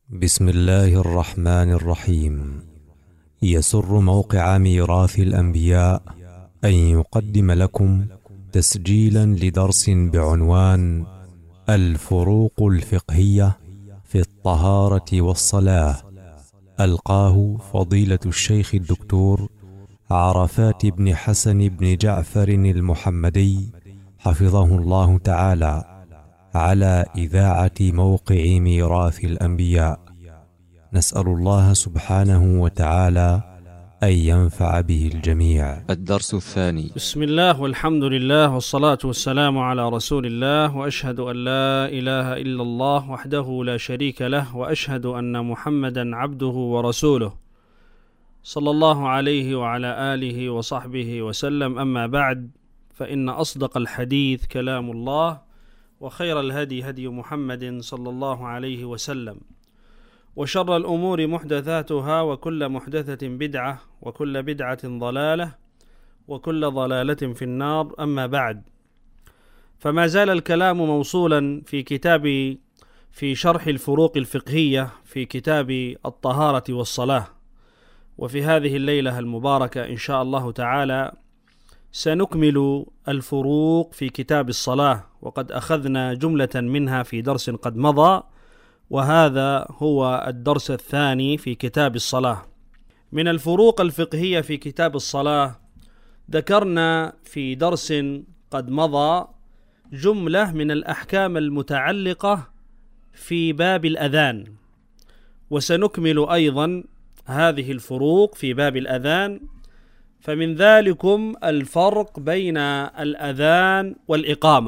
بسم الله الرحمن الرحيم. يسر موقع ميراث الأنبياء أن يقدم لكم تسجيلا لدرس بعنوان الفروق الفقهية في الطهارة والصلاة، ألقاه فضيلة الشيخ الدكتور عرفات بن حسن بن جعفر المحمدي حفظه الله تعالى على إذاعة موقع ميراث الأنبياء. نسأل الله سبحانه وتعالى أن ينفع به الجميع. الدرس الثاني. بسم الله والحمد لله والصلاة والسلام على رسول الله، وأشهد أن لا إله إلا الله وحده لا شريك له، وأشهد أن محمدا عبده ورسوله صلى الله عليه وعلى آله وصحبه وسلم. أما بعد، فإن أصدق الحديث كلام الله، وخير الهدي هدي محمد صلى الله عليه وسلم، وشر الأمور محدثاتها، وكل محدثة بدعة، وكل بدعة ضلالة، وكل ضلالة في النار. أما بعد، فما زال الكلام موصولا في شرح الفروق الفقهية في كتاب الطهارة والصلاة. وفي هذه الليلة المباركة إن شاء الله تعالى سنكمل الفروق في كتاب الصلاة، وقد أخذنا جملة منها في درس قد مضى، وهذا هو الدرس الثاني في كتاب الصلاة. من الفروق الفقهية في كتاب الصلاة ذكرنا في درس قد مضى جملة من الأحكام المتعلقة في باب الأذان، وسنكمل أيضا هذه الفروق في باب الأذان. فمن ذلكم الفرق بين الأذان والإقامة.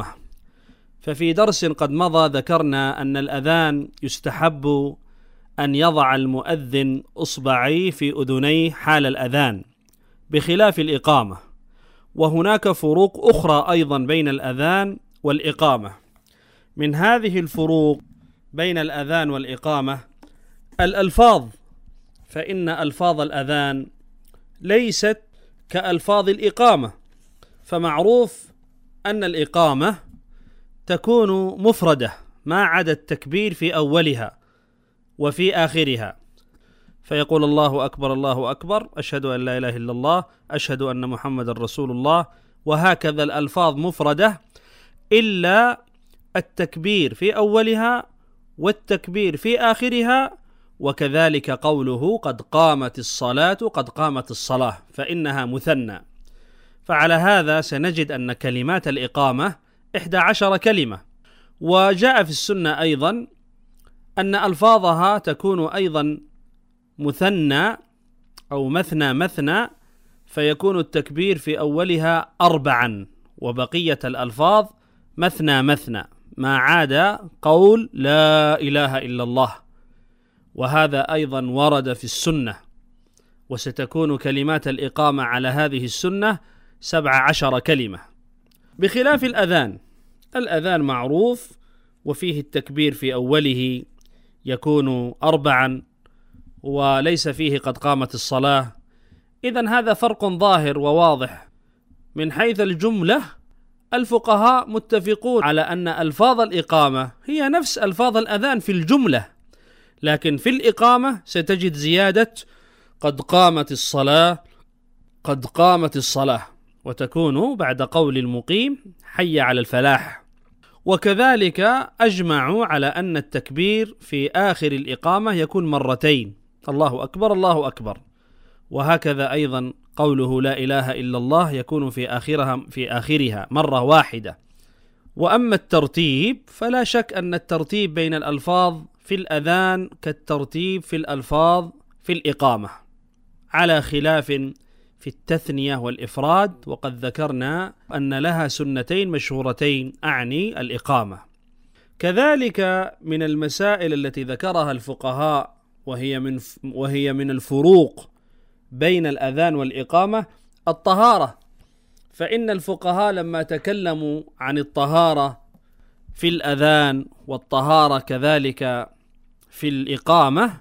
ففي درس قد مضى ذكرنا أن الأذان يستحب أن يضع المؤذن إصبعيه في أذنيه حال الأذان بخلاف الإقامة، وهناك فروق أخرى أيضا بين الأذان والإقامة. من هذه الفروق بين الأذان والإقامة الألفاظ، فإن ألفاظ الأذان ليست كألفاظ الإقامة، فمعروف أن الإقامة تكون مفردة ما عدا التكبير في أولها وفي آخرها، فيقول الله أكبر الله أكبر، أشهد أن لا إله إلا الله، أشهد أن محمد رسول الله، وهكذا الألفاظ مفردة إلا التكبير في أولها والتكبير في آخرها، وكذلك قوله قد قامت الصلاة قد قامت الصلاة، فإنها مثنى. فعلى هذا سنجد أن كلمات الإقامة 11 كلمة، وجاء في السنة أيضا أن ألفاظها تكون أيضا مثنى أو مثنى، فيكون التكبير في أولها 4، وبقية الألفاظ مثنى ما عدا قول لا إله إلا الله، وهذا أيضا ورد في السنة. وستكون كلمات الإقامة على هذه السنة 17 كلمة، بخلاف الأذان. الأذان معروف وفيه التكبير في أوله يكون 4، وليس فيه قد قامت الصلاة. إذن هذا فرق ظاهر وواضح. من حيث الجملة الفقهاء متفقون على أن ألفاظ الإقامة هي نفس ألفاظ الأذان في الجملة، لكن في الإقامة ستجد زيادة قد قامت الصلاة قد قامت الصلاة، وتكون بعد قول المقيم حي على الفلاح. وكذلك أجمعوا على أن التكبير في آخر الإقامة يكون 2 الله أكبر الله أكبر، وهكذا أيضا قوله لا إله إلا الله يكون في آخرها 1. وأما الترتيب فلا شك أن الترتيب بين الألفاظ في الأذان كالترتيب في الألفاظ في الإقامة، على خلاف في التثنية والإفراد، وقد ذكرنا أن لها سنتين مشهورتين، أعني الإقامة. كذلك من المسائل التي ذكرها الفقهاء وهي من الفروق بين الأذان والإقامة الطهارة. فإن الفقهاء لما تكلموا عن الطهارة في الأذان والطهارة كذلك في الإقامة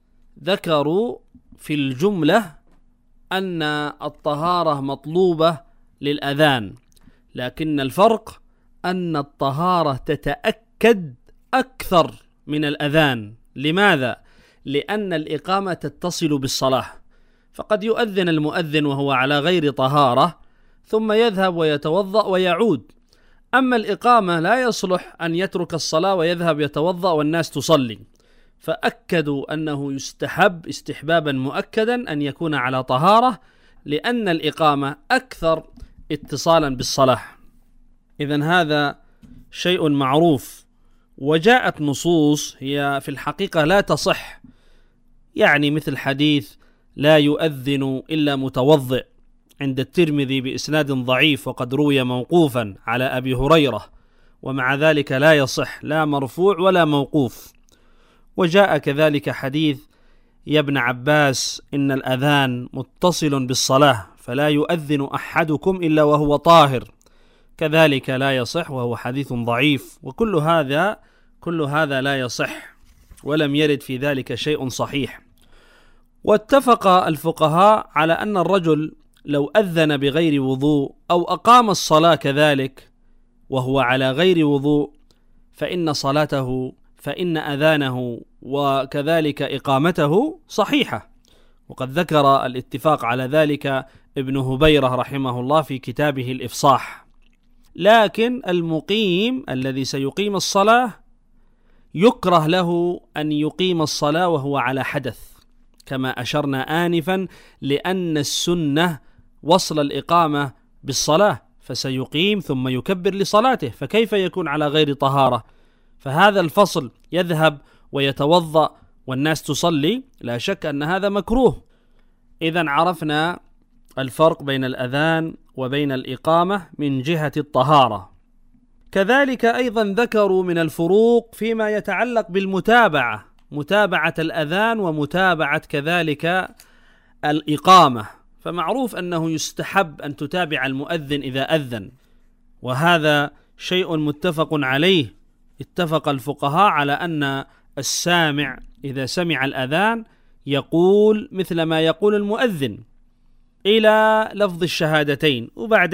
ذكروا في الجملة أن الطهارة مطلوبة للأذان، لكن الفرق أن الطهارة تتأكد أكثر من الأذان. لماذا؟ لأن الإقامة تتصل بالصلاة، فقد يؤذن المؤذن وهو على غير طهارة ثم يذهب ويتوضأ ويعود. أما الإقامة لا يصلح أن يترك الصلاة ويذهب يتوضأ والناس تصلي، فأكدوا أنه يستحب استحبابا مؤكدا أن يكون على طهارة، لأن الإقامة أكثر اتصالا بالصلاة. إذن هذا شيء معروف. وجاءت نصوص هي في الحقيقة لا تصح، يعني مثل حديث لا يؤذن إلا متوضئ عند الترمذي بإسناد ضعيف، وقد روي موقوفا على أبي هريرة، ومع ذلك لا يصح لا مرفوع ولا موقوف. وجاء كذلك حديث يا ابن عباس إن الأذان متصل بالصلاة فلا يؤذن أحدكم إلا وهو طاهر، كذلك لا يصح وهو حديث ضعيف. وكل هذا لا يصح ولم يرد في ذلك شيء صحيح. واتفق الفقهاء على أن الرجل لو أذن بغير وضوء أو أقام الصلاة كذلك وهو على غير وضوء فإن أذانه وكذلك إقامته صحيحة، وقد ذكر الاتفاق على ذلك ابن هبيرة رحمه الله في كتابه الإفصاح. لكن المقيم الذي سيقيم الصلاة يكره له أن يقيم الصلاة وهو على حدث كما أشرنا آنفا، لأن السنة وصل الإقامة بالصلاة، فسيقيم ثم يكبر لصلاته، فكيف يكون على غير طهارة؟ فهذا الفصل يذهب ويتوضأ والناس تصلي، لا شك أن هذا مكروه. إذن عرفنا الفرق بين الأذان وبين الإقامة من جهة الطهارة. كذلك أيضا ذكروا من الفروق فيما يتعلق بالمتابعة، متابعة الأذان ومتابعة كذلك الإقامة. فمعروف أنه يستحب أن تتابع المؤذن إذا أذن، وهذا شيء متفق عليه. اتفق الفقهاء على أن السامع إذا سمع الأذان يقول مثل ما يقول المؤذن إلى لفظ الشهادتين،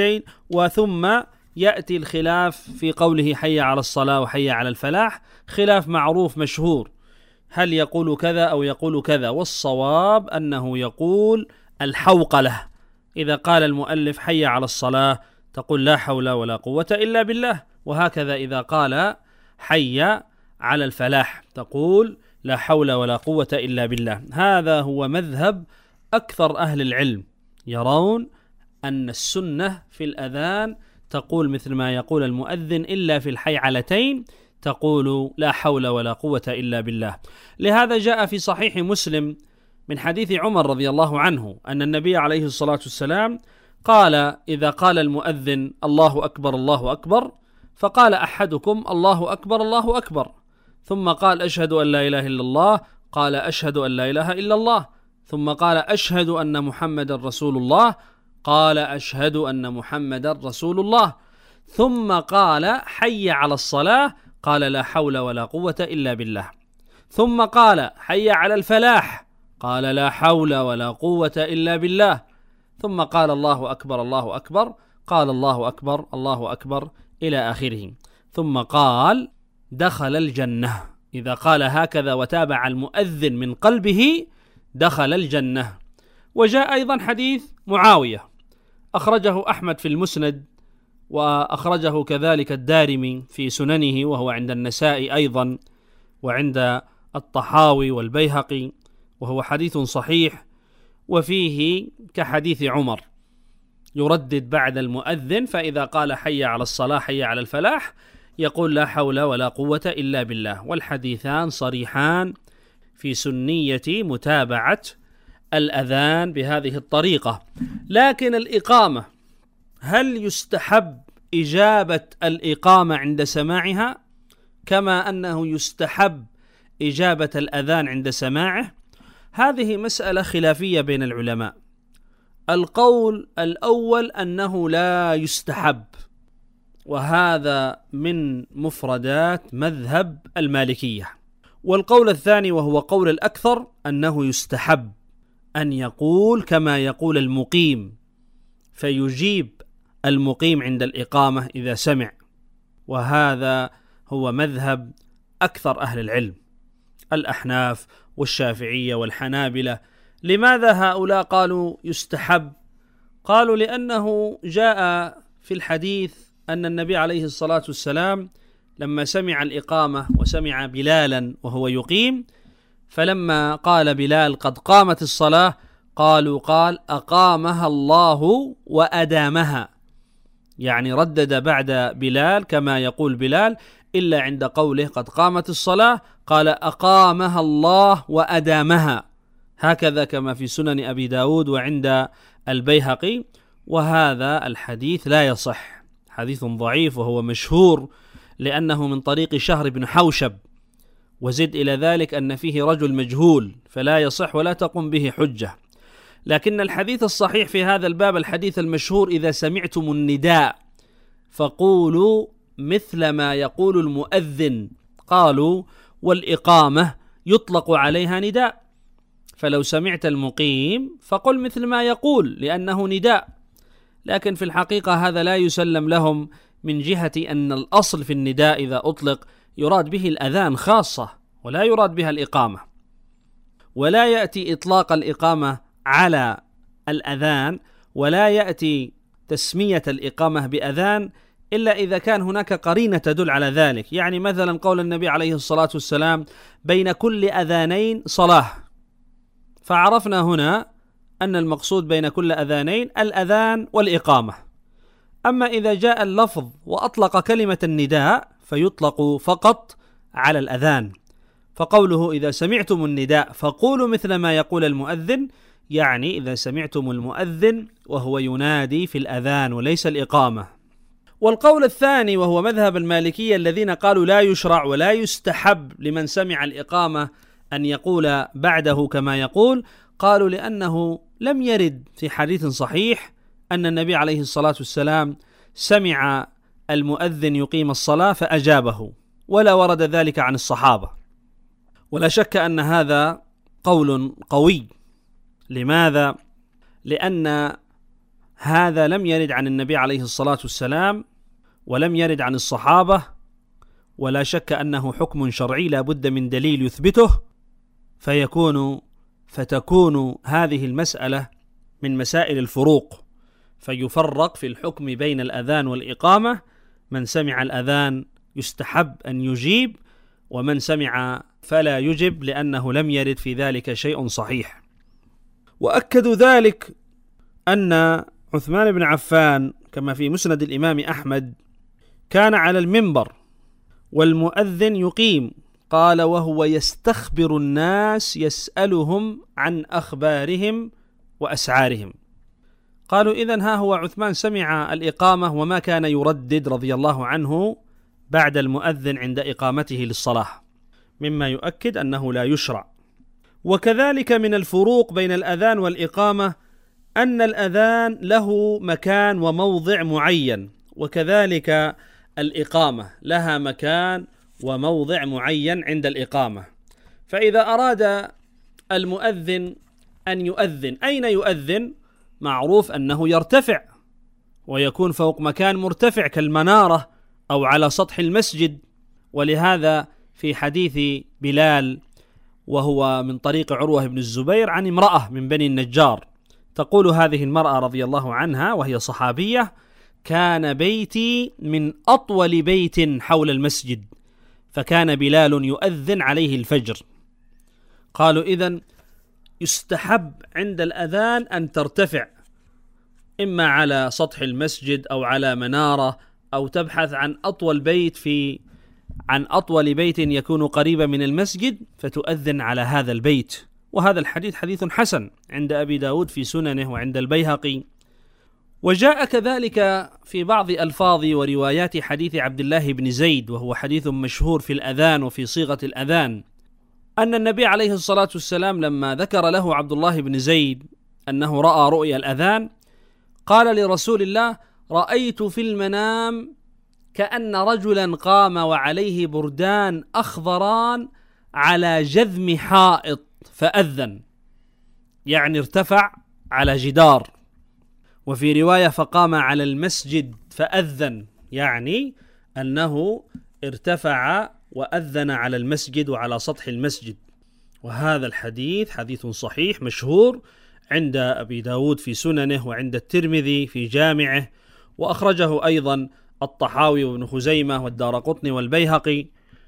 وثم يأتي الخلاف في قوله حي على الصلاة وحي على الفلاح، خلاف معروف مشهور، هل يقول كذا أو يقول كذا؟ والصواب أنه يقول الحوقلة. إذا قال المؤلف حي على الصلاة تقول لا حول ولا قوة إلا بالله، وهكذا إذا قال حي على الفلاح تقول لا حول ولا قوة إلا بالله. هذا هو مذهب أكثر أهل العلم، يرون أن السنة في الأذان تقول مثل ما يقول المؤذن، إلا في الحيعلتين تقول لا حول ولا قوة إلا بالله. لهذا جاء في صحيح مسلم من حديث عمر رضي الله عنه أن النبي عليه الصلاة والسلام قال إذا قال المؤذن الله أكبر الله أكبر، فقال أحدكم الله أكبر الله أكبر، ثم قال أشهد أن لا إله إلا الله، قال أشهد أن لا إله إلا الله، ثم قال أشهد أن محمد رسول الله، قال أشهد أن محمد رسول الله، ثم قال حي على الصلاة، قال لا حول ولا قوة إلا بالله، ثم قال حي على الفلاح، قال لا حول ولا قوة إلا بالله، ثم قال الله أكبر الله أكبر، قال الله أكبر الله أكبر إلى آخره، ثم قال دخل الجنة. إذا قال هكذا وتابع المؤذن من قلبه دخل الجنة. وجاء أيضا حديث معاوية أخرجه أحمد في المسند، وأخرجه كذلك الدارمي في سننه، وهو عند النسائي أيضا وعند الطحاوي والبيهقي، وهو حديث صحيح، وفيه كحديث عمر يردد بعد المؤذن، فإذا قال حي على الصلاة حي على الفلاح يقول لا حول ولا قوة إلا بالله. والحديثان صريحان في سنية متابعة الأذان بهذه الطريقة. لكن الإقامة، هل يستحب إجابة الإقامة عند سماعها كما أنه يستحب إجابة الأذان عند سماعه؟ هذه مسألة خلافية بين العلماء. القول الأول أنه لا يستحب، وهذا من مفردات مذهب المالكية. والقول الثاني وهو قول الأكثر أنه يستحب أن يقول كما يقول المقيم، فيجيب المقيم عند الإقامة إذا سمع، وهذا هو مذهب أكثر أهل العلم، الأحناف والشافعية والحنابلة. لماذا هؤلاء قالوا يستحب؟ قالوا لأنه جاء في الحديث أن النبي عليه الصلاة والسلام لما سمع الإقامة وسمع بلالا وهو يقيم، فلما قال بلال قد قامت الصلاة قال أقامها الله وأدامها، يعني ردد بعد بلال كما يقول بلال، إلا عند قوله قد قامت الصلاة قال أقامها الله وأدامها، هكذا كما في سنن أبي داود وعند البيهقي. وهذا الحديث لا يصح، حديث ضعيف وهو مشهور لأنه من طريق شهر بن حوشب، وزد إلى ذلك أن فيه رجل مجهول، فلا يصح ولا تقوم به حجة. لكن الحديث الصحيح في هذا الباب الحديث المشهور إذا سمعتم النداء فقولوا مثل ما يقول المؤذن. قالوا والإقامة يطلق عليها نداء، فلو سمعت المقيم فقل مثل ما يقول لأنه نداء. لكن في الحقيقة هذا لا يسلم لهم من جهة أن الأصل في النداء إذا أطلق يراد به الأذان خاصة ولا يراد بها الإقامة، ولا يأتي إطلاق الإقامة على الأذان، ولا يأتي تسمية الإقامة بأذان إلا إذا كان هناك قرينة تدل على ذلك. يعني مثلا قول النبي عليه الصلاة والسلام بين كل أذانين صلاة، فعرفنا هنا أن المقصود بين كل أذانين الأذان والإقامة. أما إذا جاء اللفظ وأطلق كلمة النداء فيطلق فقط على الأذان، فقوله إذا سمعتم النداء فقولوا مثل ما يقول المؤذن، يعني إذا سمعتم المؤذن وهو ينادي في الأذان وليس الإقامة. والقول الثاني وهو مذهب المالكية الذين قالوا لا يشرع ولا يستحب لمن سمع الإقامة أن يقول بعده كما يقول، قالوا لأنه لم يرد في حديث صحيح أن النبي عليه الصلاة والسلام سمع المؤذن يقيم الصلاة فأجابه، ولا ورد ذلك عن الصحابة. ولا شك أن هذا قول قوي. لماذا؟ لأن هذا لم يرد عن النبي عليه الصلاة والسلام ولم يرد عن الصحابة، ولا شك أنه حكم شرعي لا بد من دليل يثبته، فتكون هذه المسألة من مسائل الفروق، فيفرق في الحكم بين الأذان والإقامة. من سمع الأذان يستحب أن يجيب، ومن سمع فلا يجب لأنه لم يرد في ذلك شيء صحيح. وأكدوا ذلك أن عثمان بن عفان كما في مسند الإمام أحمد كان على المنبر والمؤذن يقيم، قال وهو يستخبر الناس يسألهم عن أخبارهم وأسعارهم. قالوا إذن ها هو عثمان سمع الإقامة وما كان يردد رضي الله عنه بعد المؤذن عند إقامته للصلاة، مما يؤكد أنه لا يشرع. وكذلك من الفروق بين الأذان والإقامة أن الأذان له مكان وموضع معين، وكذلك الإقامة لها مكان وموضع معين عند الإقامة. فإذا أراد المؤذن أن يؤذن، أين يؤذن؟ معروف أنه يرتفع ويكون فوق مكان مرتفع كالمنارة أو على سطح المسجد. ولهذا في حديث بلال وهو من طريق عروة بن الزبير عن امرأة من بني النجار، تقول هذه المرأة رضي الله عنها وهي صحابية: كان بيتي من أطول بيت حول المسجد، فكان بلال يؤذن عليه الفجر. قالوا إذن يستحب عند الأذان أن ترتفع إما على سطح المسجد أو على منارة، أو تبحث عن أطول بيت يكون قريبا من المسجد فتؤذن على هذا البيت. وهذا الحديث حديث حسن عند أبي داود في سننه وعند البيهقي. وجاء كذلك في بعض ألفاظ وروايات حديث عبد الله بن زيد، وهو حديث مشهور في الأذان وفي صيغة الأذان، أن النبي عليه الصلاة والسلام لما ذكر له عبد الله بن زيد أنه رأى رؤيا الأذان قال لرسول الله: رأيت في المنام كأن رجلا قام وعليه بردان أخضران على جذم حائط فأذن، يعني ارتفع على جدار. وفي رواية فقام على المسجد فأذن، يعني أنه ارتفع وأذن على المسجد وعلى سطح المسجد. وهذا الحديث حديث صحيح مشهور عند أبي داود في سننه، وعند الترمذي في جامعه، وأخرجه أيضا الطحاوي وابن خزيمة والدارقطني والبيهقي.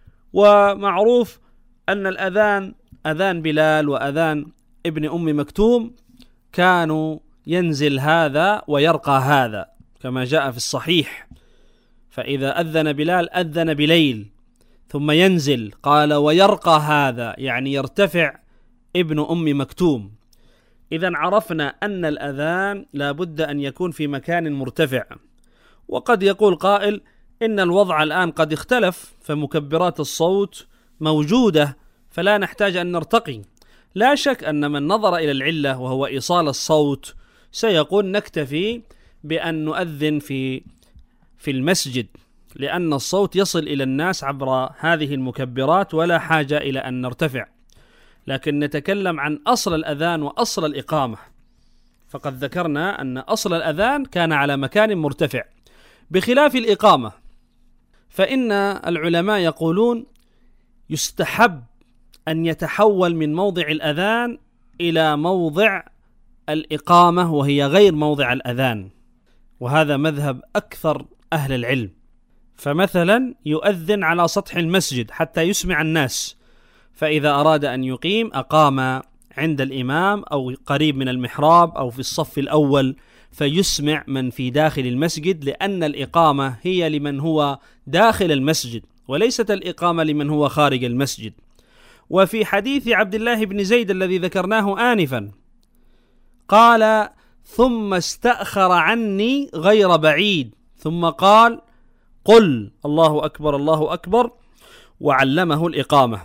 ومعروف أن الأذان، أذان بلال وأذان ابن أم مكتوم، كانوا ينزل هذا ويرقى هذا كما جاء في الصحيح. فإذا أذن بلال أذن بليل ثم ينزل، قال ويرقى هذا يعني يرتفع ابن أم مكتوم. إذن عرفنا أن الأذان لا بد أن يكون في مكان مرتفع. وقد يقول قائل إن الوضع الآن قد اختلف، فمكبرات الصوت موجودة فلا نحتاج أن نرتقي. لا شك أن من نظر إلى العلة وهو إيصال الصوت سيقول نكتفي بأن نؤذن في المسجد، لأن الصوت يصل إلى الناس عبر هذه المكبرات ولا حاجة إلى أن نرتفع. لكن نتكلم عن أصل الأذان وأصل الإقامة، فقد ذكرنا أن أصل الأذان كان على مكان مرتفع، بخلاف الإقامة فإن العلماء يقولون يستحب أن يتحول من موضع الأذان إلى موضع الإقامة وهي غير موضع الأذان، وهذا مذهب أكثر أهل العلم. فمثلا يؤذن على سطح المسجد حتى يسمع الناس، فإذا أراد أن يقيم أقام عند الإمام أو قريب من المحراب أو في الصف الأول فيسمع من في داخل المسجد، لأن الإقامة هي لمن هو داخل المسجد وليست الإقامة لمن هو خارج المسجد. وفي حديث عبد الله بن زيد الذي ذكرناه آنفا قال ثم استأخر عني غير بعيد ثم قال قل الله أكبر الله أكبر، وعلمه الإقامة.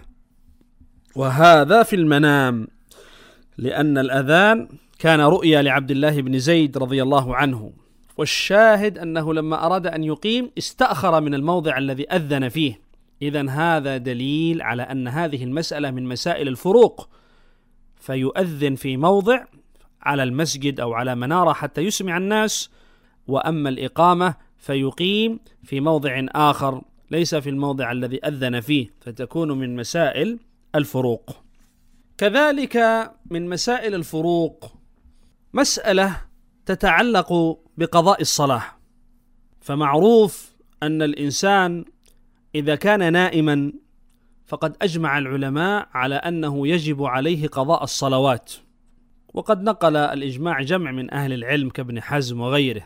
وهذا في المنام، لأن الأذان كان رؤيا لعبد الله بن زيد رضي الله عنه. والشاهد أنه لما أراد أن يقيم استأخر من الموضع الذي أذن فيه. إذن هذا دليل على أن هذه المسألة من مسائل الفروق، فيؤذن في موضع على المسجد أو على منارة حتى يسمع الناس، وأما الإقامة فيقيم في موضع آخر ليس في الموضع الذي أذن فيه، فتكون من مسائل الفروق. كذلك من مسائل الفروق مسألة تتعلق بقضاء الصلاة. فمعروف أن الإنسان إذا كان نائما فقد أجمع العلماء على أنه يجب عليه قضاء الصلوات، وقد نقل الإجماع جمع من أهل العلم كابن حزم وغيره.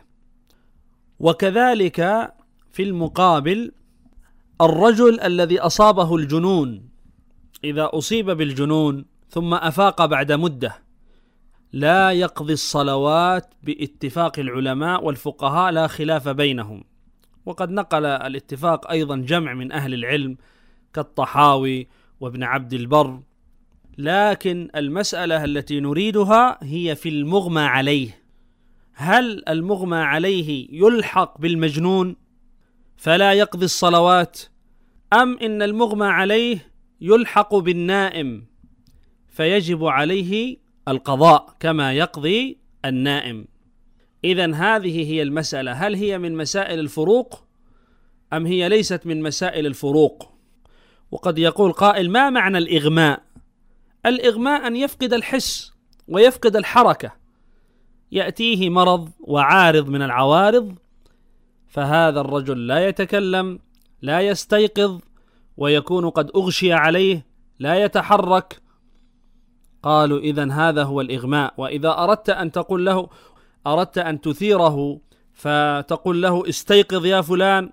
وكذلك في المقابل الرجل الذي أصابه الجنون، إذا أصيب بالجنون ثم أفاق بعد مدة لا يقضي الصلوات باتفاق العلماء والفقهاء لا خلاف بينهم. وقد نقل الاتفاق أيضا جمع من أهل العلم كالطحاوي وابن عبد البر. لكن المسألة التي نريدها هي في المغمى عليه. هل المغمى عليه يلحق بالمجنون فلا يقضي الصلوات، أم إن المغمى عليه يلحق بالنائم فيجب عليه القضاء كما يقضي النائم؟ إذن هذه هي المسألة، هل هي من مسائل الفروق أم هي ليست من مسائل الفروق؟ وقد يقول قائل ما معنى الإغماء؟ الإغماء أن يفقد الحس ويفقد الحركة، يأتيه مرض وعارض من العوارض، فهذا الرجل لا يتكلم لا يستيقظ ويكون قد أغشي عليه لا يتحرك. قالوا إذن هذا هو الإغماء. وإذا أردت أن تقول له، أردت أن تثيره فتقول له استيقظ يا فلان،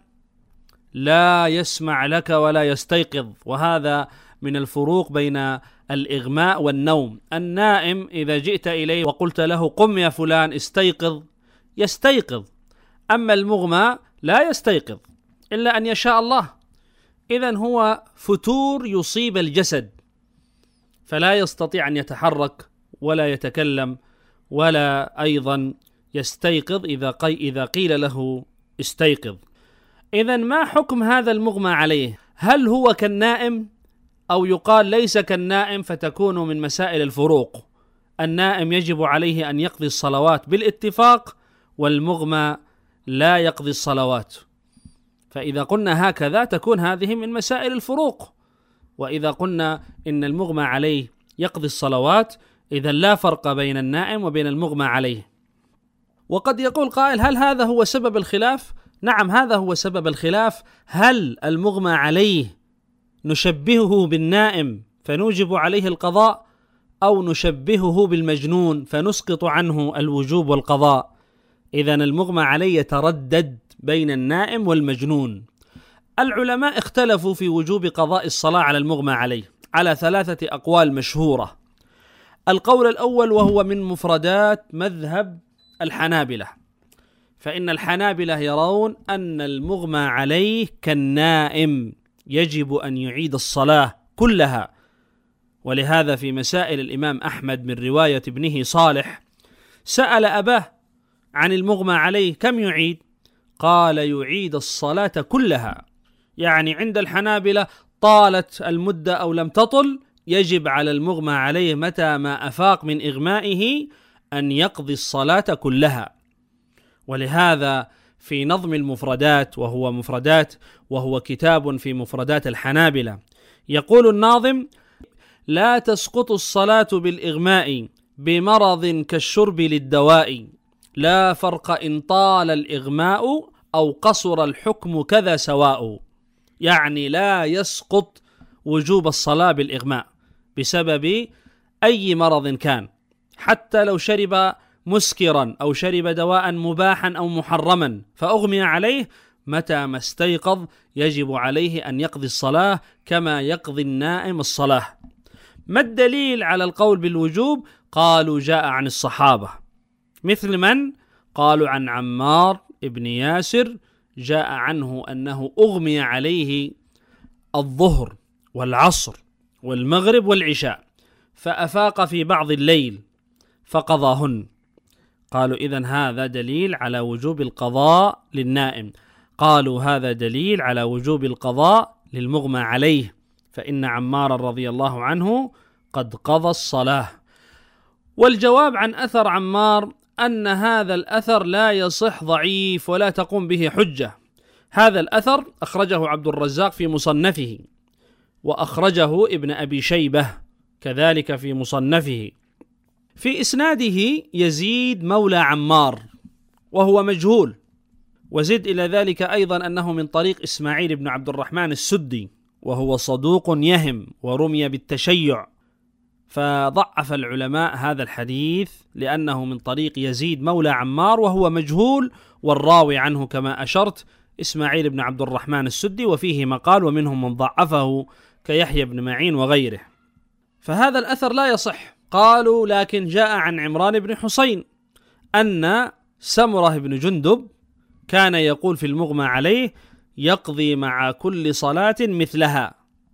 لا يسمع لك ولا يستيقظ. وهذا من الفروق بين الإغماء والنوم. النائم إذا جئت إليه وقلت له قم يا فلان استيقظ يستيقظ، أما المغمى لا يستيقظ إلا أن يشاء الله. إذن هو فتور يصيب الجسد، فلا يستطيع أن يتحرك ولا يتكلم ولا أيضا يستيقظ إذا قيل له استيقظ. إذن ما حكم هذا المغمى عليه؟ هل هو كالنائم أو يقال ليس كالنائم؟ فتكون من مسائل الفروق. النائم يجب عليه أن يقضي الصلوات بالاتفاق، والمغمى لا يقضي الصلوات. فإذا قلنا هكذا تكون هذه من مسائل الفروق. وإذا قلنا إن المغمى عليه يقضي الصلوات، إذن لا فرق بين النائم وبين المغمى عليه. وقد يقول قائل: هل هذا هو سبب الخلاف؟ نعم، هذا هو سبب الخلاف. هل المغمى عليه نشبهه بالنائم فنوجب عليه القضاء، أو نشبهه بالمجنون فنسقط عنه الوجوب والقضاء؟ إذن المغمى عليه يتردد بين النائم والمجنون. العلماء اختلفوا في وجوب قضاء الصلاة على المغمى عليه على 3 أقوال مشهورة. القول الأول وهو من مفردات مذهب الحنابلة، فإن الحنابلة يرون أن المغمى عليه كالنائم يجب أن يعيد الصلاة كلها. ولهذا في مسائل الإمام أحمد من رواية ابنه صالح سأل أباه عن المغمى عليه كم يعيد؟ قال: يعيد الصلاة كلها. يعني عند الحنابلة طالت المدة أو لم تطل، يجب على المغمى عليه متى ما أفاق من إغمائه أن يقضي الصلاة كلها. ولهذا في نظم المفردات، وهو كتاب في مفردات الحنابلة، يقول الناظم: لا تسقط الصلاة بالإغماء بمرض كالشرب للدواء، لا فرق إن طال الإغماء أو قصر الحكم كذا سواء. يعني لا يسقط وجوب الصلاة بالإغماء بسبب أي مرض كان، حتى لو شرب مسكرا أو شرب دواء مباحا أو محرما فأغمي عليه، متى ما استيقظ يجب عليه أن يقضي الصلاة كما يقضي النائم الصلاة. ما الدليل على القول بالوجوب؟ قالوا: جاء عن الصحابة، مثل من؟ قالوا عن عمار ابن ياسر، جاء عنه أنه أغمي عليه الظهر والعصر والمغرب والعشاء فأفاق في بعض الليل فقضاهن. قالوا: إذن هذا دليل على وجوب القضاء للنائم. قالوا: هذا دليل على وجوب القضاء للمغمى عليه، فإن عمار رضي الله عنه قد قضى الصلاة. والجواب عن أثر عمار أن هذا الأثر لا يصح، ضعيف ولا تقوم به حجة. هذا الأثر أخرجه عبد الرزاق في مصنفه، وأخرجه ابن أبي شيبة كذلك في مصنفه. في إسناده يزيد مولى عمار وهو مجهول، وزد إلى ذلك أيضا أنه من طريق إسماعيل بن عبد الرحمن السدي، وهو صدوق يهم ورمي بالتشيع، فضعف العلماء هذا الحديث لأنه من طريق يزيد مولى عمار وهو مجهول، والراوي عنه كما أشرت إسماعيل بن عبد الرحمن السدي، وفيه مقال ومنهم من ضعفه كيحيى بن معين وغيره. فهذا الأثر لا يصح. قالوا: لكن جاء عن عمران بن حسين أن سمرة بن جندب كان يقول في المغمى عليه: يقضي مع كل صلاة مثلها.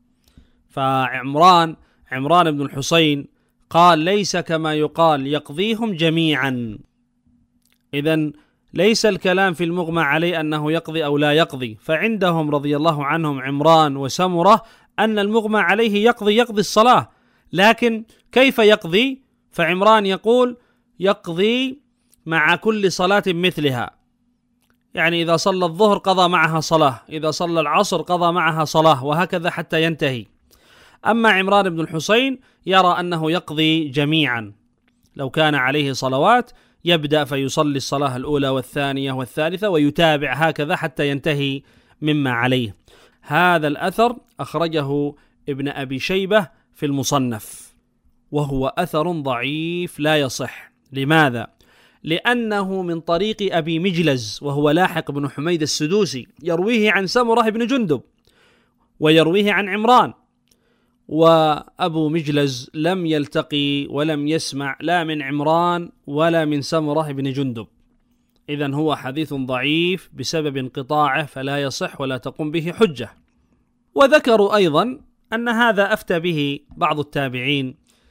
فعمران بن الحسين قال: ليس كما يقال يقضيهم جميعا. إذن ليس الكلام في المغمى عليه أنه يقضي أو لا يقضي، فعندهم رضي الله عنهم عمران وسمرة أن المغمى عليه يقضي الصلاة، لكن كيف يقضي؟ فعمران يقول: يقضي مع كل صلاة مثلها، يعني إذا صلى الظهر قضى معها صلاة، إذا صلى العصر قضى معها صلاة، وهكذا حتى ينتهي. أما عمران بن الحسين يرى أنه يقضي جميعا، لو كان عليه صلوات يبدأ فيصلي الصلاة الأولى والثانية والثالثة ويتابع هكذا حتى ينتهي مما عليه. هذا الأثر أخرجه ابن أبي شيبة في المصنف، وهو أثر ضعيف لا يصح. لماذا؟ لأنه من طريق أبي مجلز وهو لاحق بن حميد السدوسي، يرويه عن سمرة بن جندب ويرويه عن عمران، وأبو مجلز لم يلتقي ولم يسمع لا من عمران ولا من سمرة بن جندب، إذن هو حديث ضعيف بسبب انقطاعه فلا يصح ولا تقوم به حجة. وذكروا أيضا أن هذا أفتى به بعض التابعين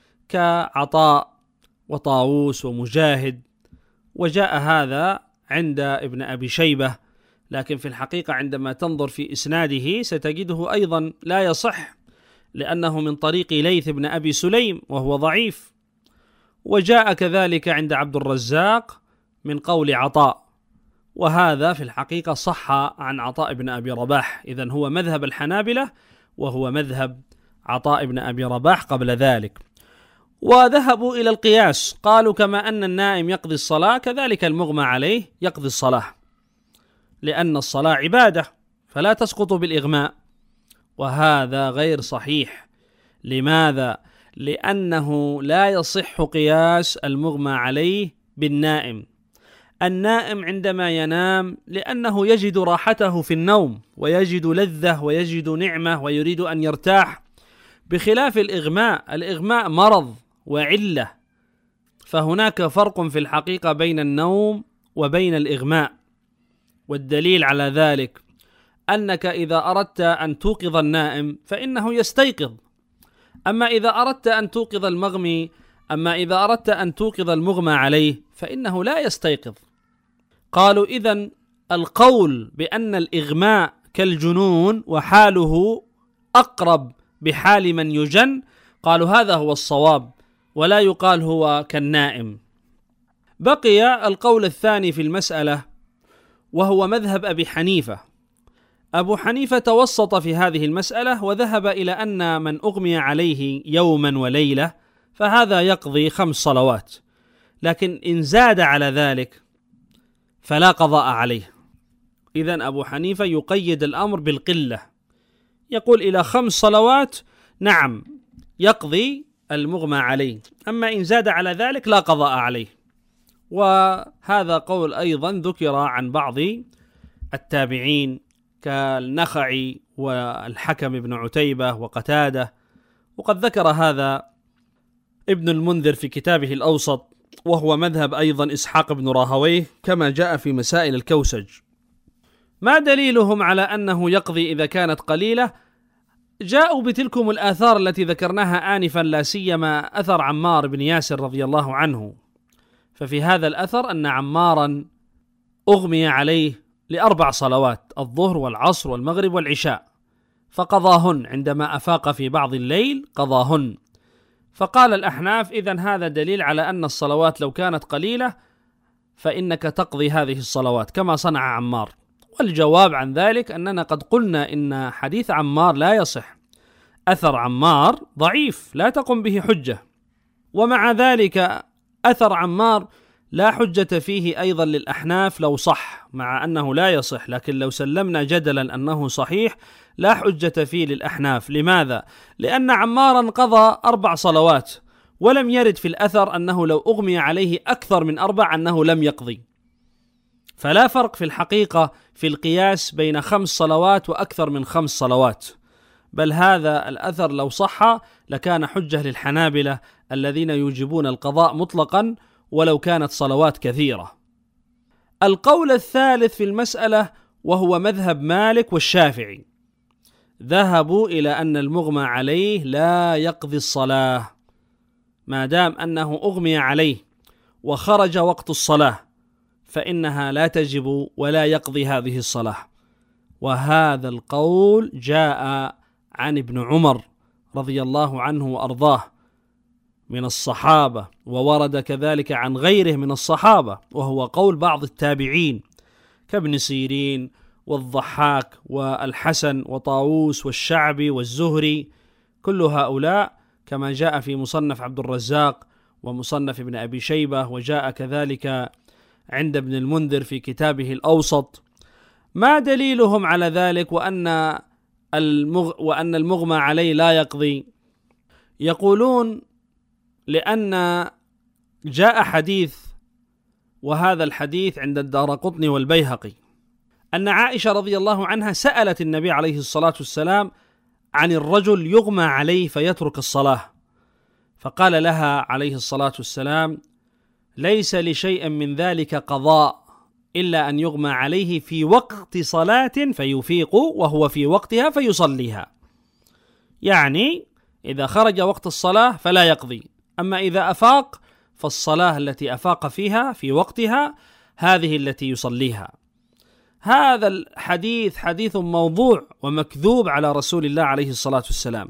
كعطاء وطاووس ومجاهد، وجاء هذا عند ابن أبي شيبة، لكن في الحقيقة عندما تنظر في إسناده ستجده أيضا لا يصح، لأنه من طريق ليث بن أبي سليم وهو ضعيف. وجاء كذلك عند عبد الرزاق من قول عطاء، وهذا في الحقيقة صح عن عطاء بن أبي رباح، إذن هو مذهب الحنابلة وهو مذهب عطاء بن أبي رباح قبل ذلك. وذهبوا إلى القياس، قالوا كما أن النائم يقضي الصلاة كذلك المغمى عليه يقضي الصلاة، لأن الصلاة عبادة فلا تسقط بالإغماء، وهذا غير صحيح. لماذا؟ لأنه لا يصح قياس المغمى عليه بالنائم. النائم عندما ينام لأنه يجد راحته في النوم ويجد لذة ويجد نعمة ويريد أن يرتاح، بخلاف الإغماء. الإغماء مرض وعلة، فهناك فرق في الحقيقة بين النوم وبين الإغماء. والدليل على ذلك أنك إذا أردت أن توقظ النائم فإنه يستيقظ، أما إذا أردت أن توقظ المغمى عليه فإنه لا يستيقظ. قالوا إذن القول بأن الإغماء كالجنون وحاله أقرب بحال من يجن، قالوا هذا هو الصواب، ولا يقال هو كالنائم. بقي القول الثاني في المسألة وهو مذهب أبي حنيفة. أبو حنيفة توسط في هذه المسألة وذهب إلى أن من أغمي عليه يوما وليلة فهذا يقضي 5 صلوات، لكن إن زاد على ذلك فلا قضاء عليه. إذن أبو حنيفة يقيد الأمر بالقلة، يقول إلى 5 صلوات نعم يقضي المغمى عليه، أما إن زاد على ذلك لا قضاء عليه. وهذا قول أيضا ذكر عن بعض التابعين كالنخعي والحكم بن عتيبة وقتادة، وقد ذكر هذا ابن المنذر في كتابه الأوسط، وهو مذهب أيضا إسحاق بن راهويه كما جاء في مسائل الكوسج. ما دليلهم على أنه يقضي إذا كانت قليلة؟ جاءوا بتلكم الآثار التي ذكرناها آنفا، لا سيما أثر عمار بن ياسر رضي الله عنه. ففي هذا الأثر أن عمارا أغمي عليه ل4 صلوات، الظهر والعصر والمغرب والعشاء، فقضاهن عندما أفاق في بعض الليل قضاهن. فقال الأحناف إذن هذا دليل على أن الصلوات لو كانت قليلة فإنك تقضي هذه الصلوات كما صنع عمار. والجواب عن ذلك أننا قد قلنا إن حديث عمار لا يصح، أثر عمار ضعيف لا تقم به حجة، ومع ذلك أثر عمار لا حجة فيه أيضا للأحناف لو صح، مع أنه لا يصح، لكن لو سلمنا جدلا أنه صحيح لا حجة فيه للأحناف. لماذا؟ لأن عمارا قضى 4 صلوات، ولم يرد في الأثر أنه لو أغمي عليه أكثر من 4 أنه لم يقضي، فلا فرق في الحقيقة في القياس بين 5 صلوات وأكثر من 5 صلوات، بل هذا الأثر لو صح لكان حجة للحنابلة الذين يوجبون القضاء مطلقا ولو كانت صلوات كثيرة. القول الثالث في المسألة وهو مذهب مالك والشافعي، ذهبوا إلى أن المغمى عليه لا يقضي الصلاة ما دام أنه أغمي عليه وخرج وقت الصلاة، فإنها لا تجب ولا يقضي هذه الصلاة. وهذا القول جاء عن ابن عمر رضي الله عنه وأرضاه من الصحابة، وورد كذلك عن غيره من الصحابة، وهو قول بعض التابعين كابن سيرين والضحاك والحسن وطاووس والشعبي والزهري، كل هؤلاء كما جاء في مصنف عبد الرزاق ومصنف ابن أبي شيبة، وجاء كذلك عند ابن المنذر في كتابه الأوسط. ما دليلهم على ذلك وأن المغمى عليه لا يقضي؟ يقولون لأن جاء حديث، وهذا الحديث عند الدارقطني والبيهقي، أن عائشة رضي الله عنها سألت النبي عليه الصلاة والسلام عن الرجل يغمى عليه فيترك الصلاة، فقال لها عليه الصلاة والسلام: ليس لشيء من ذلك قضاء إلا أن يغمى عليه في وقت صلاة فيفيق وهو في وقتها فيصليها. يعني إذا خرج وقت الصلاة فلا يقضي، أما إذا أفاق فالصلاة التي أفاق فيها في وقتها هذه التي يصليها. هذا الحديث حديث موضوع ومكذوب على رسول الله عليه الصلاة والسلام.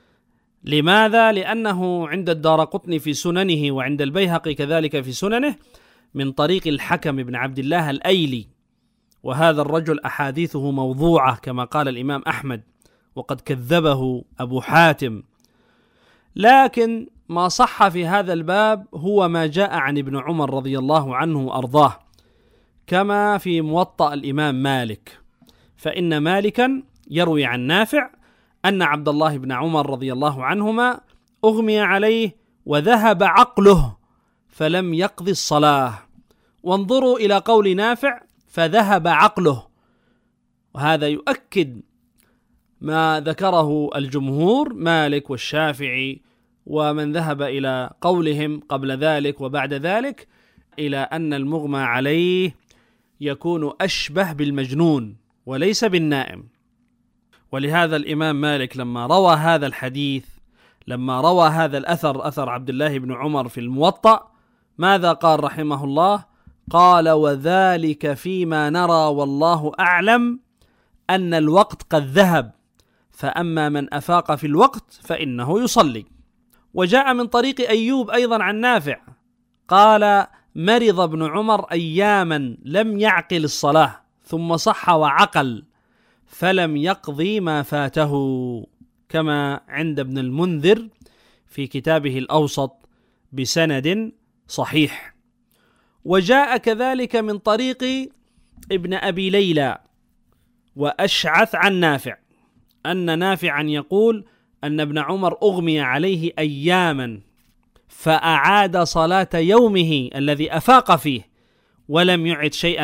لماذا؟ لأنه عند الدارقطني في سننه وعند البيهقي كذلك في سننه من طريق الحكم بن عبد الله الأيلي، وهذا الرجل أحاديثه موضوعة كما قال الإمام أحمد، وقد كذبه أبو حاتم. لكن ما صح في هذا الباب هو ما جاء عن ابن عمر رضي الله عنه وأرضاه، كما في موطأ الإمام مالك، فإن مالكا يروي عن نافع أن عبد الله بن عمر رضي الله عنهما أغمي عليه وذهب عقله فلم يقض الصلاة. وانظروا إلى قول نافع فذهب عقله، وهذا يؤكد ما ذكره الجمهور مالك والشافعي ومن ذهب إلى قولهم قبل ذلك وبعد ذلك، إلى أن المغمى عليه يكون أشبه بالمجنون وليس بالنائم. ولهذا الإمام مالك لما روى هذا الحديث، لما روى هذا الأثر، أثر عبد الله بن عمر في الموطأ، ماذا قال رحمه الله؟ قال: وذلك فيما نرى والله أعلم أن الوقت قد ذهب، فأما من أفاق في الوقت فإنه يصلي. وجاء من طريق أيوب أيضا عن نافع قال: مرض ابن عمر أياما لم يعقل الصلاة ثم صح وعقل فلم يقضي ما فاته، كما عند ابن المنذر في كتابه الأوسط بسند صحيح. وجاء كذلك من طريق ابن أبي ليلى وأشعث عن نافع أن نافعا يقول أن ابن عمر أغمي عليه أياما فأعاد صلاة يومه الذي أفاق فيه ولم يعد شيئا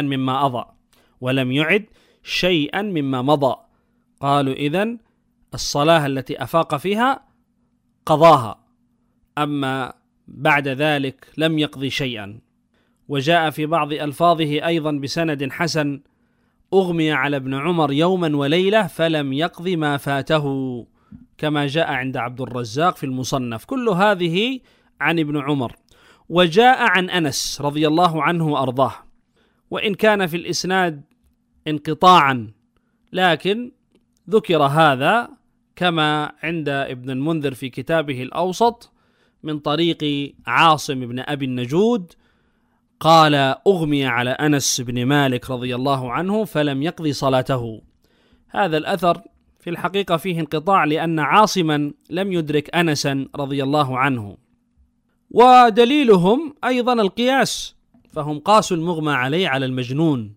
مما مضى. قالوا إذن الصلاة التي أفاق فيها قضاها، أما بعد ذلك لم يقضي شيئا. وجاء في بعض ألفاظه أيضا بسند حسن: أغمي على ابن عمر يوما وليلة فلم يقضي ما فاته، كما جاء عند عبد الرزاق في المصنف. كل هذه عن ابن عمر. وجاء عن أنس رضي الله عنه وأرضاه، وإن كان في الإسناد انقطاعا، لكن ذكر هذا كما عند ابن المنذر في كتابه الأوسط من طريق عاصم بن أبي النجود قال: أغمي على أنس بن مالك رضي الله عنه فلم يقضي صلاته. هذا الأثر في الحقيقة فيه انقطاع، لأن عاصما لم يدرك أنسا رضي الله عنه. ودليلهم أيضا القياس، فهم قاسوا المغمى عليه على المجنون،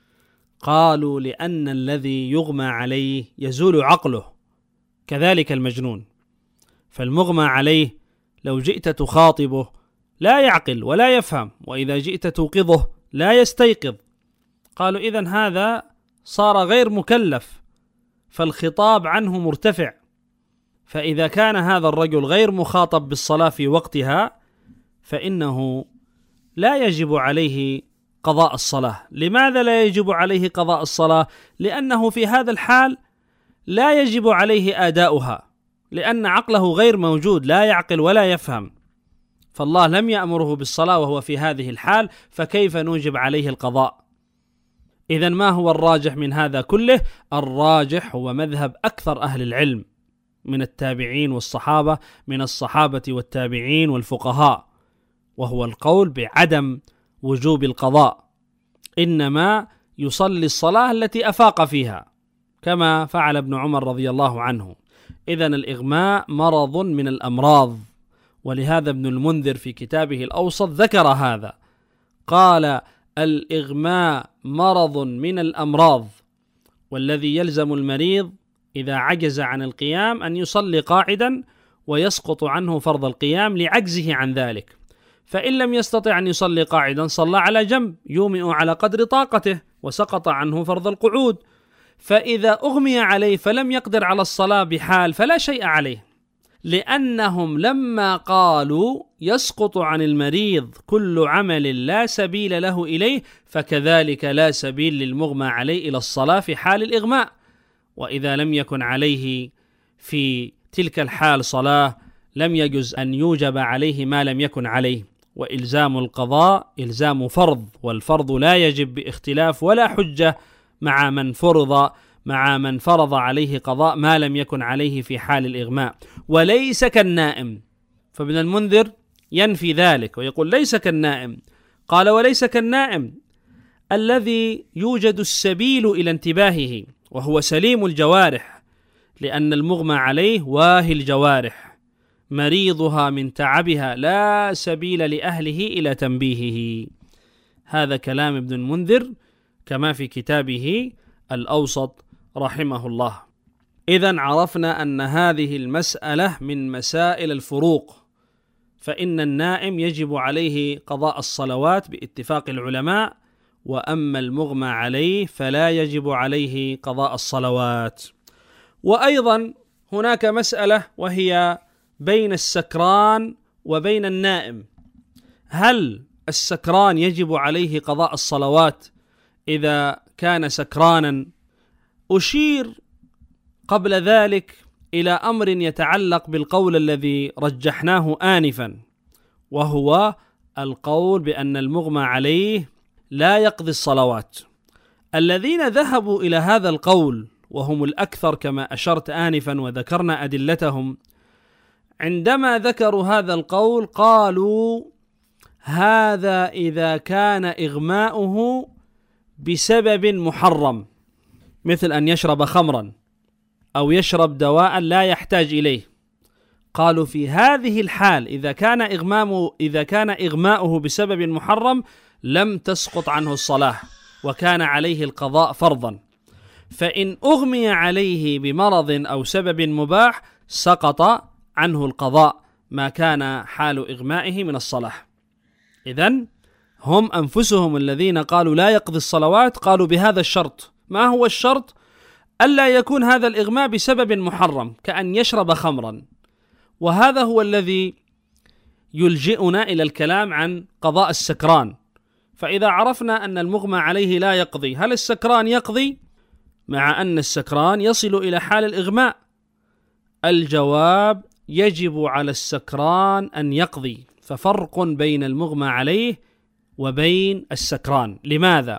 قالوا لأن الذي يغمى عليه يزول عقله، كذلك المجنون. فالمغمى عليه لو جئت تخاطبه لا يعقل ولا يفهم، وإذا جئت توقظه لا يستيقظ. قالوا إذن هذا صار غير مكلف، فالخطاب عنه مرتفع. فإذا كان هذا الرجل غير مخاطب بالصلاة في وقتها فإنه لا يجب عليه قضاء الصلاة. لماذا لا يجب عليه قضاء الصلاة؟ لأنه في هذا الحال لا يجب عليه أداؤها، لأن عقله غير موجود، لا يعقل ولا يفهم، فالله لم يأمره بالصلاة وهو في هذه الحال، فكيف نوجب عليه القضاء؟ إذن ما هو الراجح من هذا كله؟ الراجح هو مذهب أكثر أهل العلم من التابعين والصحابة، من الصحابة والتابعين والفقهاء، وهو القول بعدم وجوب القضاء، إنما يصلي الصلاة التي أفاق فيها كما فعل ابن عمر رضي الله عنه. إذن الإغماء مرض من الأمراض، ولهذا ابن المنذر في كتابه الأوسط ذكر هذا، قال: الإغماء مرض من الأمراض، والذي يلزم المريض إذا عجز عن القيام أن يصلي قاعدا ويسقط عنه فرض القيام لعجزه عن ذلك، فإن لم يستطع أن يصلي قاعدا صلى على جنب يومئ على قدر طاقته وسقط عنه فرض القعود. فإذا أغمي عليه فلم يقدر على الصلاة بحال فلا شيء عليه، لأنهم لما قالوا يسقط عن المريض كل عمل لا سبيل له إليه، فكذلك لا سبيل للمغمى عليه إلى الصلاة في حال الإغماء. وإذا لم يكن عليه في تلك الحال صلاة لم يجز أن يوجب عليه ما لم يكن عليه. وإلزام القضاء إلزام فرض، والفرض لا يجب باختلاف ولا حجة مع من فرض عليه قضاء ما لم يكن عليه في حال الإغماء، وليس كالنائم. فابن المنذر ينفي ذلك ويقول ليس كالنائم. قال: وليس كالنائم الذي يوجد السبيل إلى انتباهه وهو سليم الجوارح، لأن المغمى عليه واهي الجوارح، مريضها من تعبها لا سبيل لأهله إلى تنبيهه. هذا كلام ابن المنذر كما في كتابه الأوسط رحمه الله. إذن عرفنا أن هذه المسألة من مسائل الفروق، فإن النائم يجب عليه قضاء الصلوات باتفاق العلماء، وأما المغمى عليه فلا يجب عليه قضاء الصلوات. وأيضا هناك مسألة وهي بين السكران وبين النائم. هل السكران يجب عليه قضاء الصلوات إذا كان سكرانا؟ أشير قبل ذلك إلى أمر يتعلق بالقول الذي رجحناه آنفا، وهو القول بأن المغمى عليه لا يقضي الصلوات. الذين ذهبوا إلى هذا القول وهم الأكثر كما أشرت آنفا وذكرنا أدلتهم، عندما ذكروا هذا القول قالوا هذا إذا كان إغماؤه بسبب محرم، مثل أن يشرب خمرا أو يشرب دواء لا يحتاج إليه. قالوا في هذه الحال إذا كان إغماؤه بسبب محرم لم تسقط عنه الصلاة وكان عليه القضاء فرضا، فإن أغمي عليه بمرض أو سبب مباح سقط عنه القضاء ما كان حال إغمائه من الصلاة. إذن هم أنفسهم الذين قالوا لا يقضي الصلوات قالوا بهذا الشرط. ما هو الشرط؟ ألا يكون هذا الإغماء بسبب محرم كأن يشرب خمرا، وهذا هو الذي يلجئنا إلى الكلام عن قضاء السكران. فإذا عرفنا أن المغمى عليه لا يقضي، هل السكران يقضي؟ مع أن السكران يصل إلى حال الإغماء. الجواب يجب على السكران أن يقضي، ففرق بين المغمى عليه وبين السكران. لماذا؟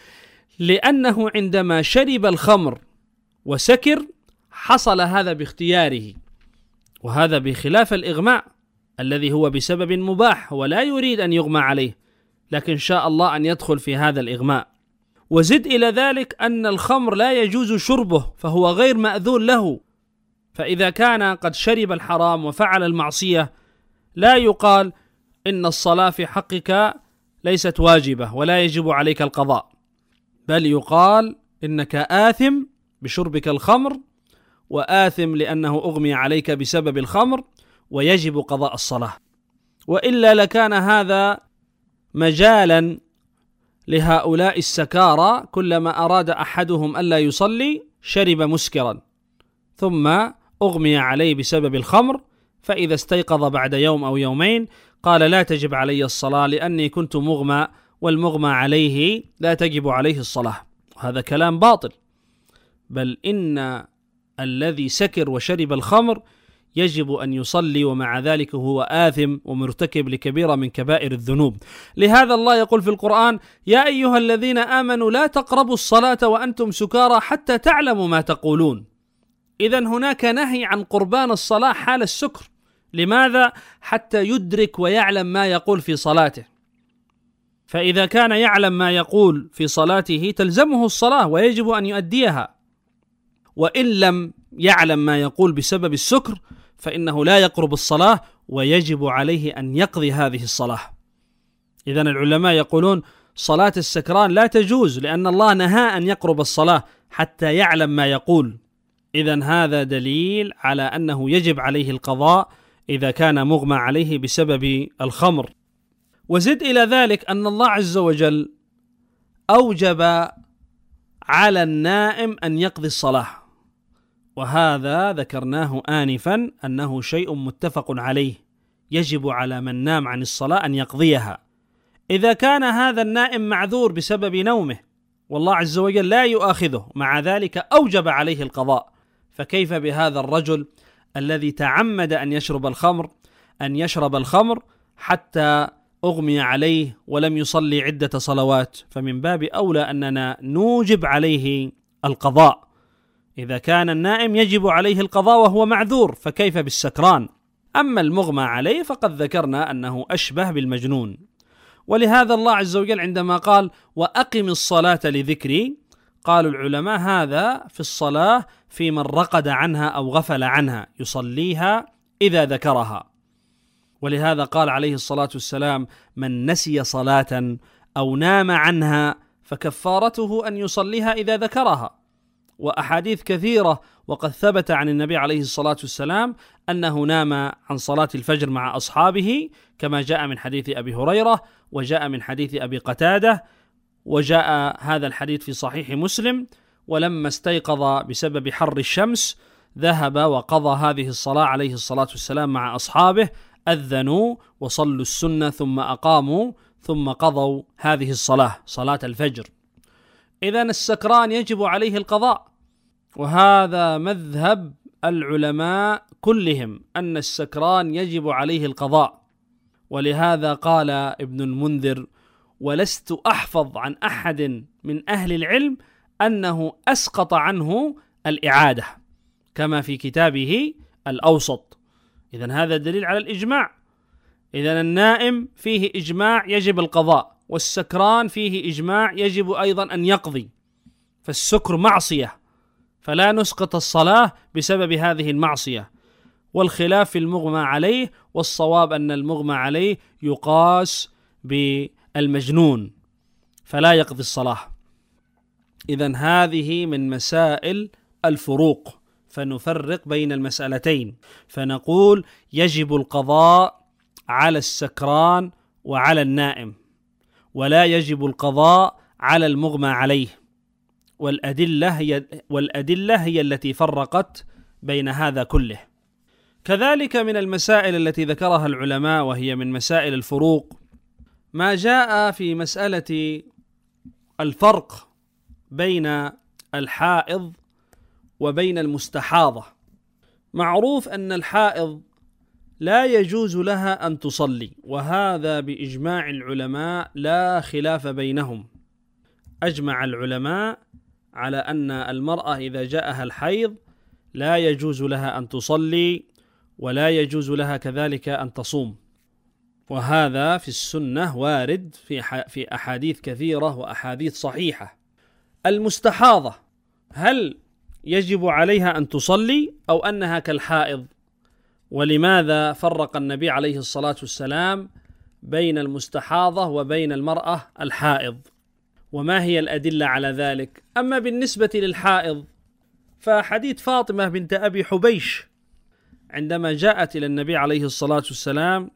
لأنه عندما شرب الخمر وسكر حصل هذا باختياره، وهذا بخلاف الإغماء الذي هو بسبب مباح ولا يريد أن يغمى عليه، لكن شاء الله أن يدخل في هذا الإغماء. وزد إلى ذلك أن الخمر لا يجوز شربه، فهو غير مأذون له، فإذا كان قد شرب الحرام وفعل المعصية لا يقال إن الصلاة في حقك ليست واجبة ولا يجب عليك القضاء، بل يقال إنك آثم بشربك الخمر وآثم لأنه أغمي عليك بسبب الخمر ويجب قضاء الصلاة. وإلا لكان هذا مجالا لهؤلاء السكارى، كلما أراد أحدهم ألا يصلي شرب مسكرا ثم أغمي عليه بسبب الخمر، فإذا استيقظ بعد يوم أو يومين قال لا تجب علي الصلاة لأني كنت مغمى، والمغمى عليه لا تجب عليه الصلاة. هذا كلام باطل، بل إن الذي سكر وشرب الخمر يجب أن يصلي، ومع ذلك هو آثم ومرتكب لكبيرة من كبائر الذنوب. لهذا الله يقول في القرآن يا أيها الذين آمنوا لا تقربوا الصلاة وأنتم سكارى حتى تعلموا ما تقولون. إذن هناك نهي عن قربان الصلاة حال السكر. لماذا؟ حتى يدرك ويعلم ما يقول في صلاته، فإذا كان يعلم ما يقول في صلاته تلزمه الصلاة ويجب أن يؤديها، وإن لم يعلم ما يقول بسبب السكر فإنه لا يقرب الصلاة ويجب عليه أن يقضي هذه الصلاة. إذن العلماء يقولون صلاة السكران لا تجوز لأن الله نهى أن يقرب الصلاة حتى يعلم ما يقول. إذن هذا دليل على أنه يجب عليه القضاء إذا كان مغمى عليه بسبب الخمر. وزد إلى ذلك أن الله عز وجل أوجب على النائم أن يقضي الصلاة، وهذا ذكرناه آنفا أنه شيء متفق عليه، يجب على من نام عن الصلاة أن يقضيها. إذا كان هذا النائم معذور بسبب نومه والله عز وجل لا يؤاخذه، مع ذلك أوجب عليه القضاء، فكيف بهذا الرجل الذي تعمد أن يشرب الخمر حتى أغمي عليه ولم يصلي عدة صلوات؟ فمن باب أولى أننا نوجب عليه القضاء. إذا كان النائم يجب عليه القضاء وهو معذور، فكيف بالسكران؟ أما المغمى عليه فقد ذكرنا أنه أشبه بالمجنون. ولهذا الله عز وجل عندما قال وأقم الصلاة لذكري، قالوا العلماء هذا في الصلاة في من رقد عنها أو غفل عنها، يصليها إذا ذكرها. ولهذا قال عليه الصلاة والسلام: من نسي صلاة أو نام عنها فكفارته أن يصليها إذا ذكرها. وأحاديث كثيرة وقد ثبت عن النبي عليه الصلاة والسلام أنه نام عن صلاة الفجر مع أصحابه، كما جاء من حديث أبي هريرة، وجاء من حديث أبي قتادة، وجاء هذا الحديث في صحيح مسلم: ولما استيقظ بسبب حر الشمس ذهب وقضى هذه الصلاة عليه الصلاة والسلام مع أصحابه، أذنوا وصلوا السنة ثم أقاموا ثم قضوا هذه الصلاة، صلاة الفجر. إذن السكران يجب عليه القضاء، وهذا مذهب العلماء كلهم أن السكران يجب عليه القضاء. ولهذا قال ابن المنذر: ولست أحفظ عن أحد من أهل العلم أنه أسقط عنه الإعادة، كما في كتابه الأوسط. إذن هذا دليل على الإجماع. إذن النائم فيه إجماع يجب القضاء، والسكران فيه إجماع يجب أيضا أن يقضي، فالسكر معصية، فلا نسقط الصلاة بسبب هذه المعصية. والخلاف في المغمى عليه، والصواب أن المغمى عليه يقاس بالمجنون فلا يقضي الصلاة. إذن هذه من مسائل الفروق، فنفرق بين المسألتين، فنقول يجب القضاء على السكران وعلى النائم، ولا يجب القضاء على المغمى عليه. والأدلة هي التي فرقت بين هذا كله. كذلك من المسائل التي ذكرها العلماء وهي من مسائل الفروق ما جاء في مسألة الفرق بين الحائض وبين المستحاضة. معروف أن الحائض لا يجوز لها أن تصلي، وهذا بإجماع العلماء لا خلاف بينهم. أجمع العلماء على أن المرأة إذا جاءها الحيض لا يجوز لها أن تصلي، ولا يجوز لها كذلك أن تصوم، وهذا في السنة وارد في أحاديث كثيرة وأحاديث صحيحة. المستحاضة هل يجب عليها أن تصلي أو أنها كالحائض؟ ولماذا فرق النبي عليه الصلاة والسلام بين المستحاضة وبين المرأة الحائض؟ وما هي الأدلة على ذلك؟ أما بالنسبة للحائض فحديث فاطمة بنت أبي حبيش عندما جاءت إلى النبي عليه الصلاة والسلام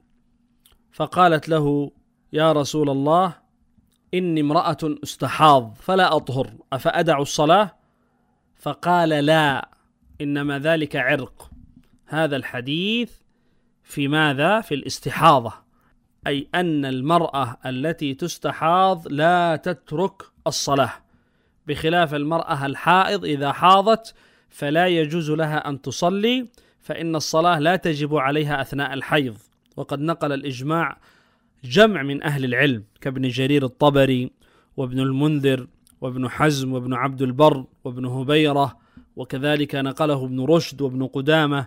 فقالت له: يا رسول الله، إني امرأة استحاض فلا أطهر، أفأدع الصلاة؟ فقال: لا، إنما ذلك عرق. هذا الحديث في ماذا؟ في الاستحاضة، أي أن المرأة التي تستحاض لا تترك الصلاة، بخلاف المرأة الحائض إذا حاضت فلا يجوز لها أن تصلي، فإن الصلاة لا تجب عليها أثناء الحيض. وقد نقل الإجماع جمع من أهل العلم كابن جرير الطبري وابن المنذر وابن حزم وابن عبد البر وابن هبيرة، وكذلك نقله ابن رشد وابن قدامة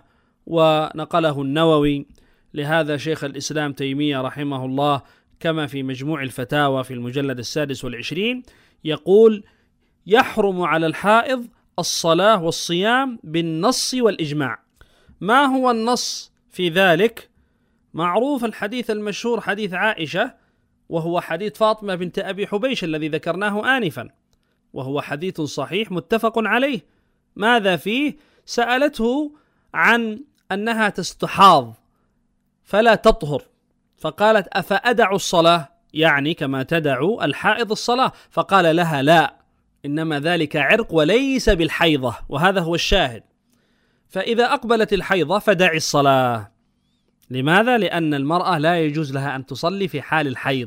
ونقله النووي. لهذا شيخ الإسلام تيمية رحمه الله كما في مجموع الفتاوى في المجلد 26 يقول: يحرم على الحائض الصلاة والصيام بالنص والإجماع. ما هو النص في ذلك؟ معروف الحديث المشهور حديث عائشة، وهو حديث فاطمة بنت أبي حبيش الذي ذكرناه آنفا، وهو حديث صحيح متفق عليه. ماذا فيه؟ سألته عن أنها تستحاض فلا تطهر، فقالت: أفأدع الصلاة؟ يعني كما تدع الحائض الصلاة. فقال لها: لا، إنما ذلك عرق وليس بالحيضة، وهذا هو الشاهد. فإذا أقبلت الحيضة فدعي الصلاة. لماذا؟ لأن المرأة لا يجوز لها أن تصلي في حال الحيض،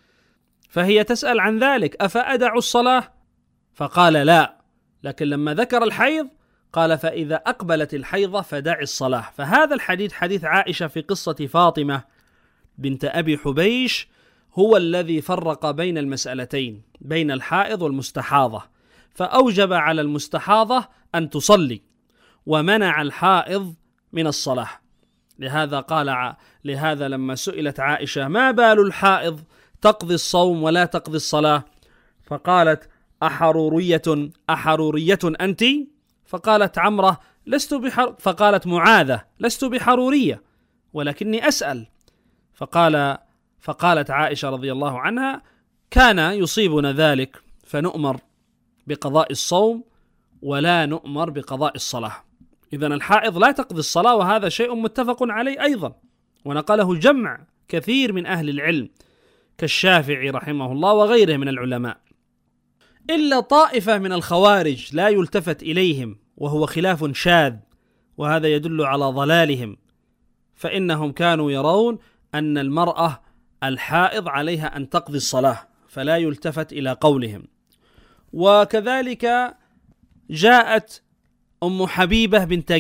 فهي تسأل عن ذلك: أفأدع الصلاة؟ فقال: لا، لكن لما ذكر الحيض قال: فإذا أقبلت الحيضة فدعي الصلاة. فهذا الحديث حديث عائشة في قصة فاطمة بنت أبي حبيش هو الذي فرق بين المسألتين، بين الحائض والمستحاضة، فأوجب على المستحاضة أن تصلي ومنع الحائض من الصلاة. لهذا لما سئلت عائشة: ما بال الحائض تقضي الصوم ولا تقضي الصلاة؟ فقالت: أحرورية أنت؟ فقالت عمرة: فقالت معاذة: لست بحرورية ولكني أسأل. فقالت عائشة رضي الله عنها: كان يصيبنا ذلك فنؤمر بقضاء الصوم ولا نؤمر بقضاء الصلاة. إذن الحائض لا تقضي الصلاة، وهذا شيء متفق عليه أيضا، ونقله جمع كثير من أهل العلم كالشافعي رحمه الله وغيره من العلماء، إلا طائفة من الخوارج لا يلتفت إليهم، وهو خلاف شاذ، وهذا يدل على ضلالهم، فإنهم كانوا يرون أن المرأة الحائض عليها أن تقضي الصلاة، فلا يلتفت إلى قولهم. وكذلك جاءت أم حبيبة بنت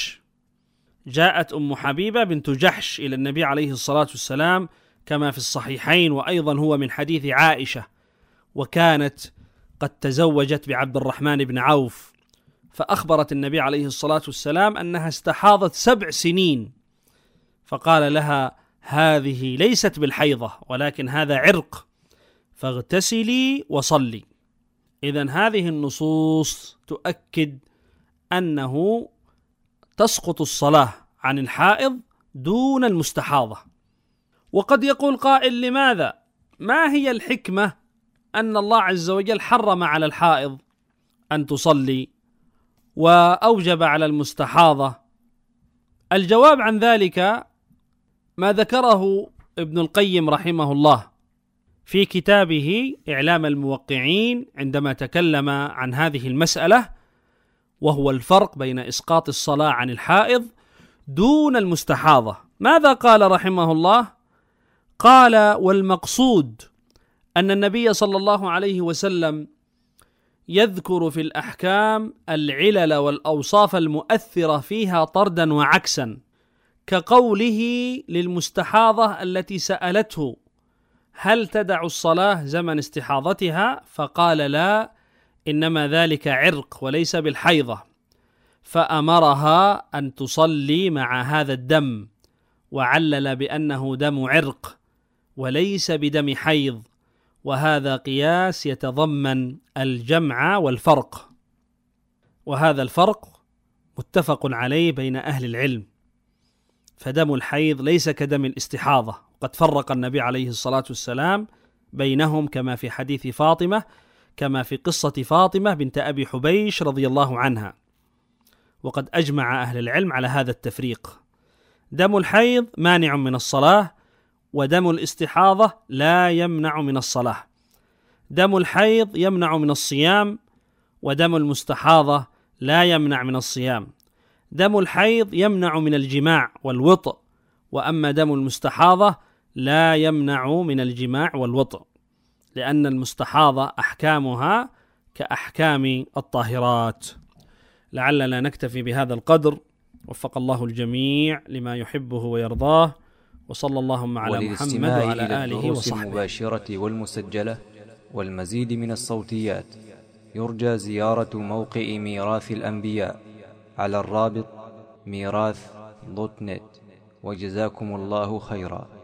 جحش إلى النبي عليه الصلاة والسلام كما في الصحيحين، وأيضا هو من حديث عائشة، وكانت قد تزوجت بعبد الرحمن بن عوف، فأخبرت النبي عليه الصلاة والسلام أنها استحاضت 7 سنين، فقال لها: هذه ليست بالحيضة ولكن هذا عرق، فاغتسلي وصلي. إذن هذه النصوص تؤكد أنه تسقط الصلاة عن الحائض دون المستحاضة. وقد يقول قائل: لماذا؟ ما هي الحكمة أن الله عز وجل حرم على الحائض أن تصلي وأوجب على المستحاضة؟ الجواب عن ذلك ما ذكره ابن القيم رحمه الله في كتابه إعلام الموقعين عندما تكلم عن هذه المسألة، وهو الفرق بين إسقاط الصلاة عن الحائض دون المستحاضة. ماذا قال رحمه الله؟ قال: والمقصود أن النبي صلى الله عليه وسلم يذكر في الأحكام العلل والأوصاف المؤثرة فيها طردا وعكسا، كقوله للمستحاضة التي سألته: هل تدع الصلاة زمن استحاضتها؟ فقال: لا، إنما ذلك عرق وليس بالحيضة، فأمرها أن تصلي مع هذا الدم، وعلل بأنه دم عرق وليس بدم حيض، وهذا قياس يتضمن الجمع والفرق، وهذا الفرق متفق عليه بين أهل العلم، فدم الحيض ليس كدم الاستحاضة، قد فرق النبي عليه الصلاة والسلام بينهم كما في حديث فاطمة، كما في قصة فاطمة بنت أبي حبيش رضي الله عنها، وقد أجمع أهل العلم على هذا التفريق. دم الحيض مانع من الصلاة، ودم الاستحاضة لا يمنع من الصلاة. دم الحيض يمنع من الصيام، ودم المستحاضة لا يمنع من الصيام. دم الحيض يمنع من الجماع والوطء، وأما دم المستحاضة لا يمنع من الجماع والوطء، لأن المستحاضة أحكامها كأحكام الطاهرات. لعلنا نكتفي بهذا القدر، وفق الله الجميع لما يحبه ويرضاه، وصلى اللهم على محمد وعلى آله وصحبه. المباشرة والمسجلة والمزيد من الصوتيات يرجى زيارة موقع ميراث الأنبياء على الرابط ميراث.net، وجزاكم الله خيرا.